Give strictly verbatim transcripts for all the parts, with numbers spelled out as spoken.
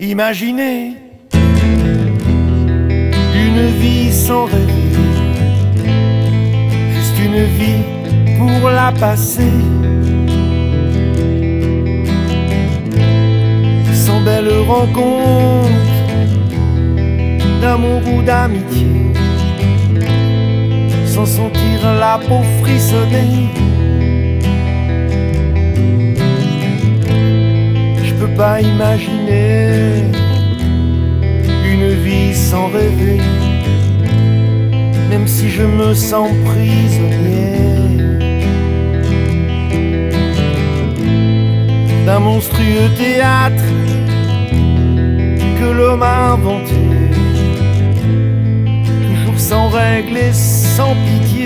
Imaginez une vie sans rêver, juste une vie pour la passer, sans belle rencontre d'amour ou d'amitié, sans sentir la peau frissonner. Je peux pas imaginer une vie sans rêver, même si je me sens prisonnier d'un monstrueux théâtre que l'homme a inventé, toujours sans règles et sans pitié.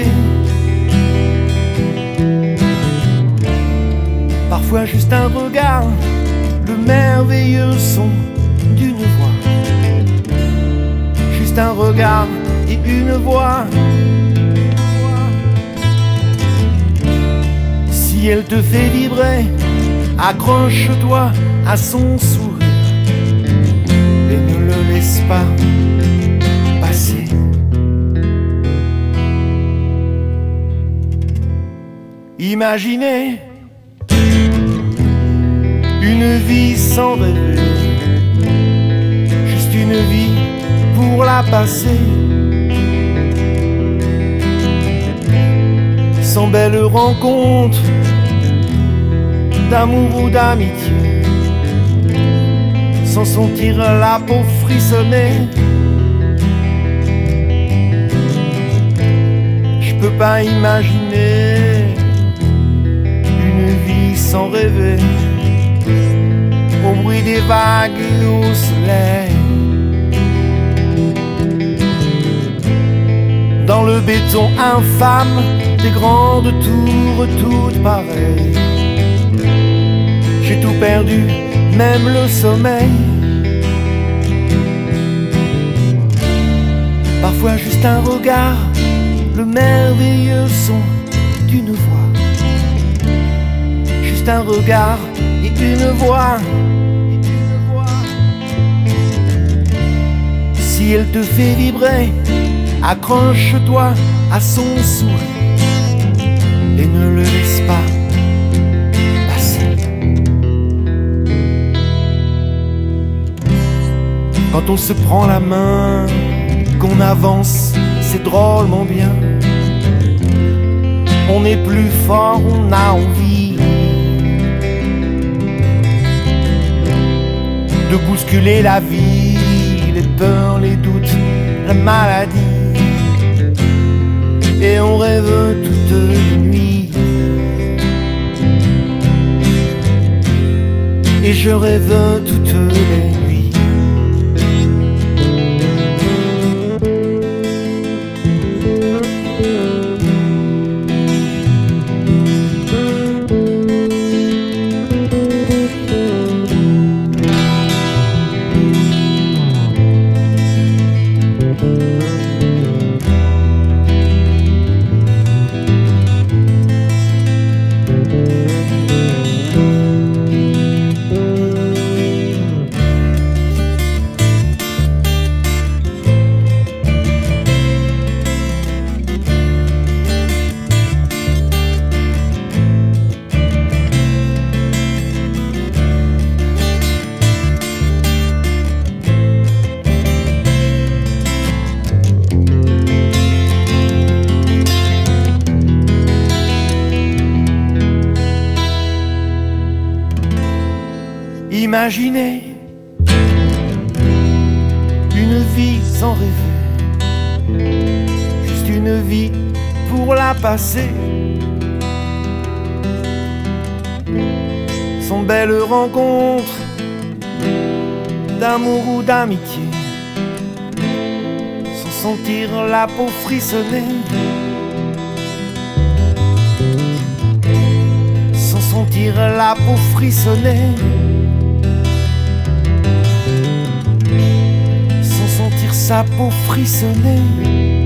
Parfois juste un regard, le merveilleux son d'une voix, juste un regard et une voix. Si elle te fait vibrer, accroche-toi à son sourire et ne le laisse pas passer. Imaginez une vie sans rêver, juste une vie pour la passer, sans belle rencontre d'amour ou d'amitié, sans sentir la peau frissonner. Je peux pas imaginer une vie sans rêver, au bruit des vagues et au soleil, dans le béton infâme des grandes tours toutes pareilles. J'ai tout perdu, même le sommeil. Parfois juste un regard, le merveilleux son d'une voix, juste un regard et une voix. Si elle te fait vibrer, accroche-toi à son sourire et ne le laisse pas passer. Quand on se prend la main, qu'on avance, c'est drôlement bien. On est plus fort, on a envie de bousculer la vie, les peurs, les doutes, la maladie. Et on rêve toutes les nuits, et je rêve toutes les nuits. Imaginez une vie sans rêver, juste une vie pour la passer, sans belle rencontre d'amour ou d'amitié, sans sentir la peau frissonner, sans sentir la peau frissonner. Sa peau frissonnée.